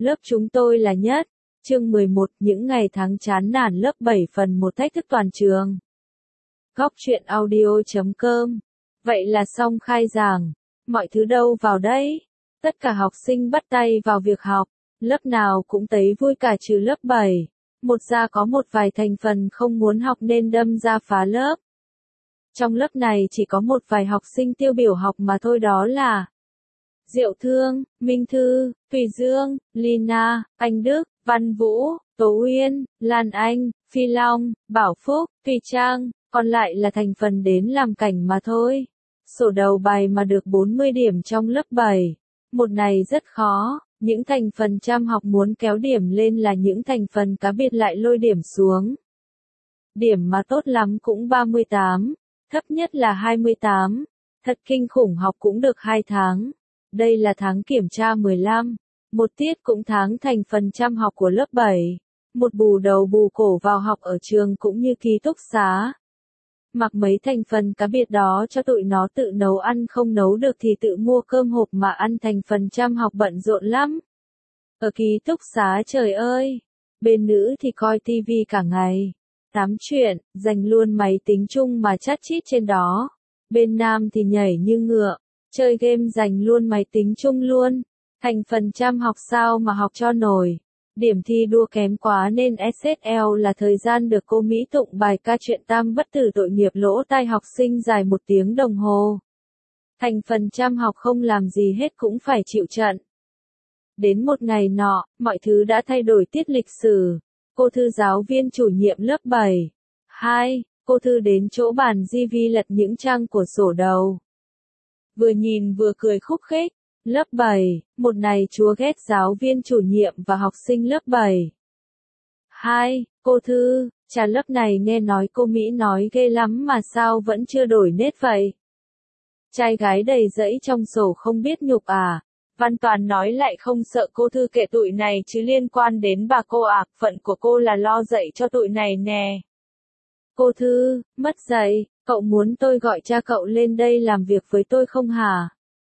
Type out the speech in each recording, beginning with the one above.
Lớp chúng tôi là nhất. Chương 11, những ngày tháng chán nản lớp 7 phần 1 thách thức toàn trường. Góc truyện audio.com. Vậy là xong khai giảng. Mọi thứ đâu vào đấy? Tất cả học sinh bắt tay vào việc học. Lớp nào cũng thấy vui cả trừ lớp 7. Một ra có một vài thành phần không muốn học nên đâm ra phá lớp. Trong lớp này chỉ có một vài học sinh tiêu biểu học mà thôi, đó là Diệu Thương, Minh Thư, Thùy Dương, Lina, Anh Đức, Văn Vũ, Tố Uyên, Lan Anh, Phi Long, Bảo Phúc, Thùy Trang, còn lại là thành phần đến làm cảnh mà thôi. Sổ đầu bài mà được 40 điểm trong lớp 7. Một này rất khó, những thành phần chăm học muốn kéo điểm lên là những thành phần cá biệt lại lôi điểm xuống. Điểm mà tốt lắm cũng 38, thấp nhất là 28. Thật kinh khủng, học cũng được 2 tháng. Đây là tháng kiểm tra 15. Một tiết cũng tháng thành phần chăm học của lớp 7. Một bù đầu bù cổ vào học ở trường cũng như ký túc xá. Mặc mấy thành phần cá biệt đó cho tụi nó tự nấu ăn, không nấu được thì tự mua cơm hộp mà ăn. Thành phần chăm học bận rộn lắm. Ở ký túc xá trời ơi, bên nữ thì coi tivi cả ngày, tám chuyện, dành luôn máy tính chung mà chát chít trên đó. Bên nam thì nhảy như ngựa, chơi game dành luôn máy tính chung luôn. Thành phần chăm học sao mà học cho nổi. Điểm thi đua kém quá nên SSL là thời gian được cô Mỹ tụng bài ca chuyện tam bất tử tội nghiệp lỗ tai học sinh dài 1 tiếng đồng hồ. Thành phần chăm học không làm gì hết cũng phải chịu trận. Đến một ngày nọ, mọi thứ đã thay đổi. Tiết lịch sử. Cô Thư giáo viên chủ nhiệm lớp 7. 2. Cô Thư đến chỗ bàn di vi lật những trang của sổ đầu. Vừa nhìn vừa cười khúc khích. Lớp 7, một này chúa ghét giáo viên chủ nhiệm và học sinh lớp 7. 2. Cô Thư, chà lớp này nghe nói cô Mỹ nói ghê lắm mà sao vẫn chưa đổi nết vậy? Trai gái đầy rẫy trong sổ không biết nhục à? Văn Toàn nói lại không sợ cô Thư kệ tụi này chứ liên quan đến bà cô à, phận của cô là lo dạy cho tụi này nè. Cô Thư, mất dạy, cậu muốn tôi gọi cha cậu lên đây làm việc với tôi không hả?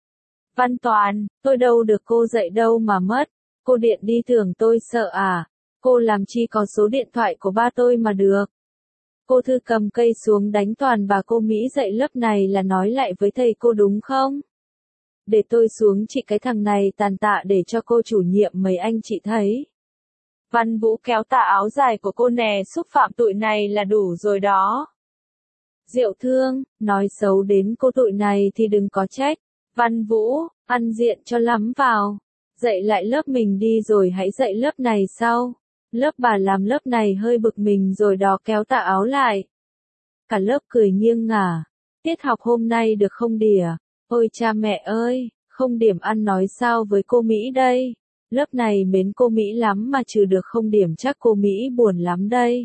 Văn Toàn, tôi đâu được cô dạy đâu mà mất. Cô điện đi tưởng tôi sợ à? Cô làm chi có số điện thoại của ba tôi mà được. Cô Thư cầm cây xuống đánh Toàn. Bà cô Mỹ dạy lớp này là nói lại với thầy cô đúng không? Để tôi xuống trị cái thằng này tàn tạ để cho cô chủ nhiệm mấy anh chị thấy. Văn Vũ kéo tà áo dài của cô nè, xúc phạm tụi này là đủ rồi đó. Diệu Thương, nói xấu đến cô tụi này thì đừng có trách. Văn Vũ, ăn diện cho lắm vào. Dạy lại lớp mình đi rồi hãy dạy lớp này sau. Lớp bà làm lớp này hơi bực mình rồi đó, kéo tà áo lại. Cả lớp cười nghiêng ngả. Tiết học hôm nay được không đỉa? Ôi cha mẹ ơi, không điểm ăn nói sao với cô Mỹ đây? Lớp này mến cô Mỹ lắm mà trừ được không điểm chắc cô Mỹ buồn lắm đây.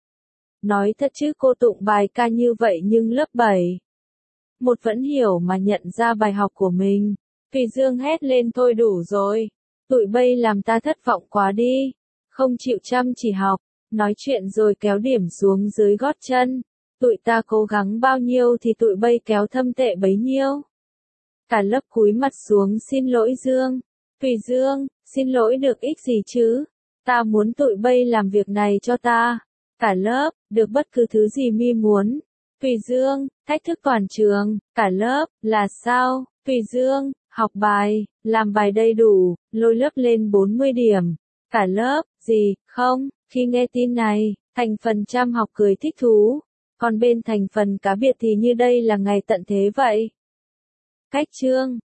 Nói thật chứ cô tụng bài ca như vậy nhưng lớp 7. Một vẫn hiểu mà nhận ra bài học của mình. Thùy Dương hét lên thôi đủ rồi. Tụi bay làm ta thất vọng quá đi. Không chịu chăm chỉ học. Nói chuyện rồi kéo điểm xuống dưới gót chân. Tụi ta cố gắng bao nhiêu thì tụi bay kéo thâm tệ bấy nhiêu. Cả lớp cúi mặt xuống xin lỗi Dương. Thùy Dương, xin lỗi được ích gì chứ? Ta muốn tụi bay làm việc này cho ta. Cả lớp, được bất cứ thứ gì mi muốn. Thùy Dương, thách thức toàn trường. Cả lớp, là sao? Thùy Dương, học bài, làm bài đầy đủ, lôi lớp lên 40 điểm. Cả lớp, gì, không? Khi nghe tin này, thành phần chăm học cười thích thú. Còn bên thành phần cá biệt thì như đây là ngày tận thế vậy. Cách chương,